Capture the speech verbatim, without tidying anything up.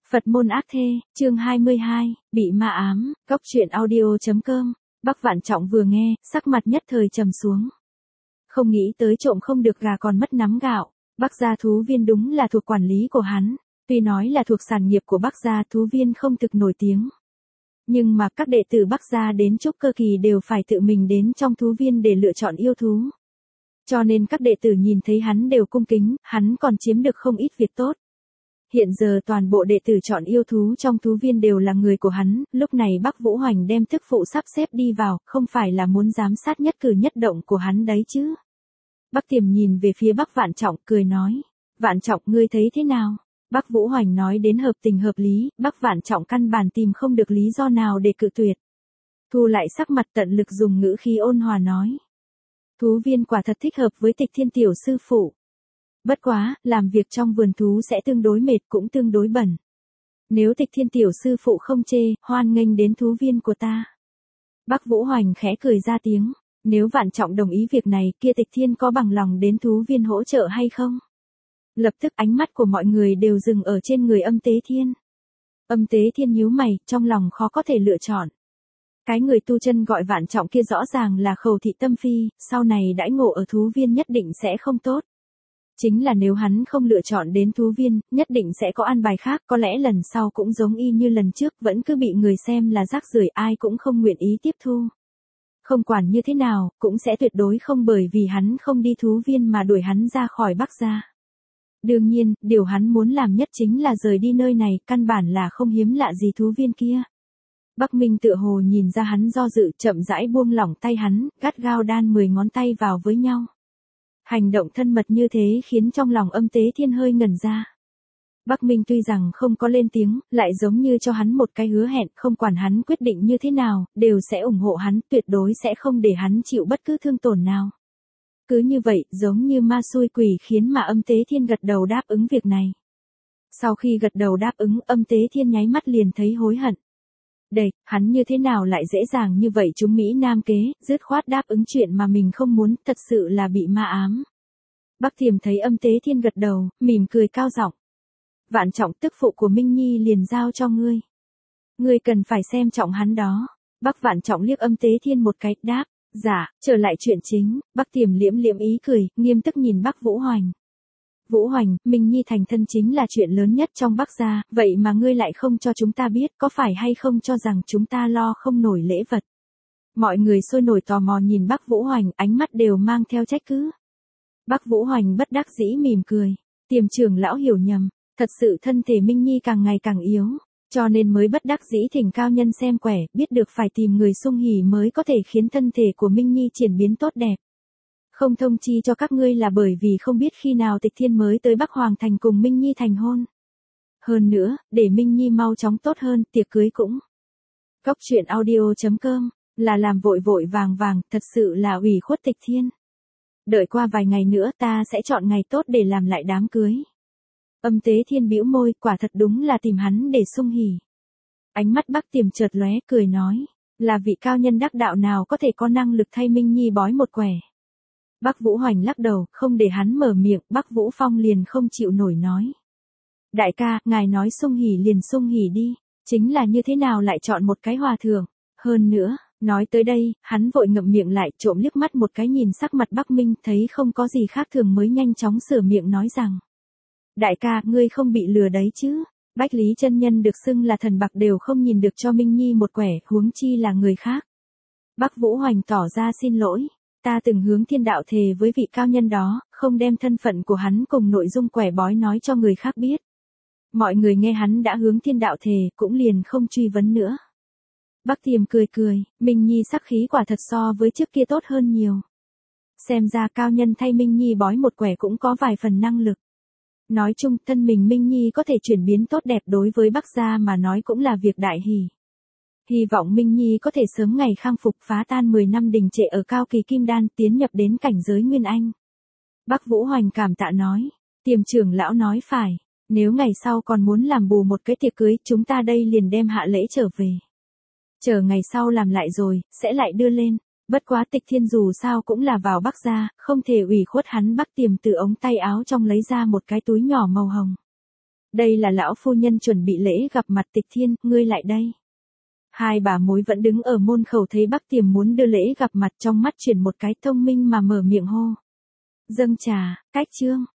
Phật môn ác thê, chương hai mươi hai, bị ma ám, góc truyện audio.com. Bắc Vạn Trọng vừa nghe, sắc mặt nhất thời trầm xuống. Không nghĩ tới trộm không được gà còn mất nắm gạo, Bắc gia thú viên đúng là thuộc quản lý của hắn, tuy nói là thuộc sản nghiệp của Bắc gia thú viên không thực nổi tiếng. Nhưng mà các đệ tử Bắc gia đến trúc cơ kỳ đều phải tự mình đến trong thú viên để lựa chọn yêu thú. Cho nên các đệ tử nhìn thấy hắn đều cung kính, hắn còn chiếm được không ít việc tốt. Hiện giờ toàn bộ đệ tử chọn yêu thú trong thú viên đều là người của hắn, lúc này Bắc Vũ Hoành đem thức phụ sắp xếp đi vào, không phải là muốn giám sát nhất cử nhất động của hắn đấy chứ. Bắc Tiềm nhìn về phía Bắc Vạn Trọng cười nói, Vạn Trọng ngươi thấy thế nào? Bắc Vũ Hoành nói đến hợp tình hợp lý, Bắc Vạn Trọng căn bản tìm không được lý do nào để cự tuyệt. Thu lại sắc mặt tận lực dùng ngữ khí ôn hòa nói. Thú viên quả thật thích hợp với Tịch Thiên tiểu sư phụ. Bất quá, làm việc trong vườn thú sẽ tương đối mệt cũng tương đối bẩn. Nếu Tịch Thiên tiểu sư phụ không chê, hoan nghênh đến thú viên của ta. Bắc Vũ Hoành khẽ cười ra tiếng, nếu Vạn Trọng đồng ý việc này kia Tịch Thiên có bằng lòng đến thú viên hỗ trợ hay không? Lập tức ánh mắt của mọi người đều dừng ở trên người Âm Tế Thiên. Âm Tế Thiên nhíu mày, trong lòng khó có thể lựa chọn. Cái người tu chân gọi Vạn Trọng kia rõ ràng là Khẩu Thị Tâm Phi, sau này đãi ngộ ở thú viên nhất định sẽ không tốt. Chính là nếu hắn không lựa chọn đến thú viên, nhất định sẽ có an bài khác, có lẽ lần sau cũng giống y như lần trước, vẫn cứ bị người xem là rác rưởi, ai cũng không nguyện ý tiếp thu. Không quản như thế nào, cũng sẽ tuyệt đối không bởi vì hắn không đi thú viên mà đuổi hắn ra khỏi Bắc gia. Đương nhiên, điều hắn muốn làm nhất chính là rời đi nơi này, căn bản là không hiếm lạ gì thú viên kia. Bắc Minh tựa hồ nhìn ra hắn do dự, chậm rãi buông lỏng tay hắn, gắt gao đan mười ngón tay vào với nhau. Hành động thân mật như thế khiến trong lòng Âm Tế Thiên hơi ngẩn ra. Bắc Minh tuy rằng không có lên tiếng, lại giống như cho hắn một cái hứa hẹn, không quản hắn quyết định như thế nào, đều sẽ ủng hộ hắn, tuyệt đối sẽ không để hắn chịu bất cứ thương tổn nào. Cứ như vậy, giống như ma xui quỷ khiến mà Âm Tế Thiên gật đầu đáp ứng việc này. Sau khi gật đầu đáp ứng, Âm Tế Thiên nháy mắt liền thấy hối hận. Đây, hắn như thế nào lại dễ dàng như vậy chúng Mỹ Nam kế, dứt khoát đáp ứng chuyện mà mình không muốn, thật sự là bị ma ám. Bắc Tiềm thấy Âm Tế Thiên gật đầu, mỉm cười cao giọng. Vạn Trọng tức phụ của Minh Nhi liền giao cho ngươi. Ngươi cần phải xem trọng hắn đó. Bắc Vạn Trọng liếc Âm Tế Thiên một cái, đáp, dạ, trở lại chuyện chính, Bắc Tiềm liễm liễm ý cười, nghiêm túc nhìn Bắc Vũ Hoành. Vũ Hoành, Minh Nhi thành thân chính là chuyện lớn nhất trong Bắc gia, vậy mà ngươi lại không cho chúng ta biết, có phải hay không cho rằng chúng ta lo không nổi lễ vật. Mọi người sôi nổi tò mò nhìn Bắc Vũ Hoành, ánh mắt đều mang theo trách cứ. Bắc Vũ Hoành bất đắc dĩ mỉm cười, Tiềm trưởng lão hiểu nhầm, thật sự thân thể Minh Nhi càng ngày càng yếu, cho nên mới bất đắc dĩ thỉnh cao nhân xem quẻ, biết được phải tìm người sung hỉ mới có thể khiến thân thể của Minh Nhi chuyển biến tốt đẹp. Không thông chi cho các ngươi là bởi vì không biết khi nào Tịch Thiên mới tới Bắc Hoàng Thành cùng Minh Nhi thành hôn. Hơn nữa, để Minh Nhi mau chóng tốt hơn, tiệc cưới cũng. Góc truyện audio.com, là làm vội vội vàng vàng, thật sự là ủy khuất Tịch Thiên. Đợi qua vài ngày nữa ta sẽ chọn ngày tốt để làm lại đám cưới. Âm Tế Thiên bĩu môi, quả thật đúng là tìm hắn để sung hỉ. Ánh mắt Bắc Tiềm chợt lóe, cười nói, là vị cao nhân đắc đạo nào có thể có năng lực thay Minh Nhi bói một quẻ. Bắc Vũ Hoành lắc đầu, không để hắn mở miệng, Bắc Vũ Phong liền không chịu nổi nói. Đại ca, ngài nói sung hỉ liền sung hỉ đi, chính là như thế nào lại chọn một cái hòa thượng, hơn nữa, nói tới đây, hắn vội ngậm miệng lại, trộm liếc mắt một cái nhìn sắc mặt Bắc Minh, thấy không có gì khác thường mới nhanh chóng sửa miệng nói rằng. Đại ca, ngươi không bị lừa đấy chứ, Bách Lý chân nhân được xưng là thần bạc đều không nhìn được cho Minh Nhi một quẻ, huống chi là người khác. Bắc Vũ Hoành tỏ ra xin lỗi. Ta từng hướng thiên đạo thề với vị cao nhân đó, không đem thân phận của hắn cùng nội dung quẻ bói nói cho người khác biết. Mọi người nghe hắn đã hướng thiên đạo thề, cũng liền không truy vấn nữa. Bắc Tiềm cười cười, Minh Nhi sắc khí quả thật so với trước kia tốt hơn nhiều. Xem ra cao nhân thay Minh Nhi bói một quẻ cũng có vài phần năng lực. Nói chung, thân mình Minh Nhi có thể chuyển biến tốt đẹp đối với Bắc gia mà nói cũng là việc đại hỷ. Hy vọng Minh Nhi có thể sớm ngày khang phục, phá tan mười năm đình trệ ở cao kỳ kim đan, tiến nhập đến cảnh giới Nguyên Anh. Bắc Vũ Hoành cảm tạ nói, Tiềm trưởng lão nói phải, nếu ngày sau còn muốn làm bù một cái tiệc cưới, chúng ta đây liền đem hạ lễ trở về. Chờ ngày sau làm lại rồi, sẽ lại đưa lên, bất quá Tịch Thiên dù sao cũng là vào Bắc gia, không thể ủy khuất hắn. Bắc Tiềm từ ống tay áo trong lấy ra một cái túi nhỏ màu hồng. Đây là lão phu nhân chuẩn bị lễ gặp mặt Tịch Thiên, ngươi lại đây. Hai bà mối vẫn đứng ở môn khẩu thấy Bắc Tiềm muốn đưa lễ gặp mặt, trong mắt chuyển một cái thông minh mà mở miệng hô. Dâng trà, cách trương,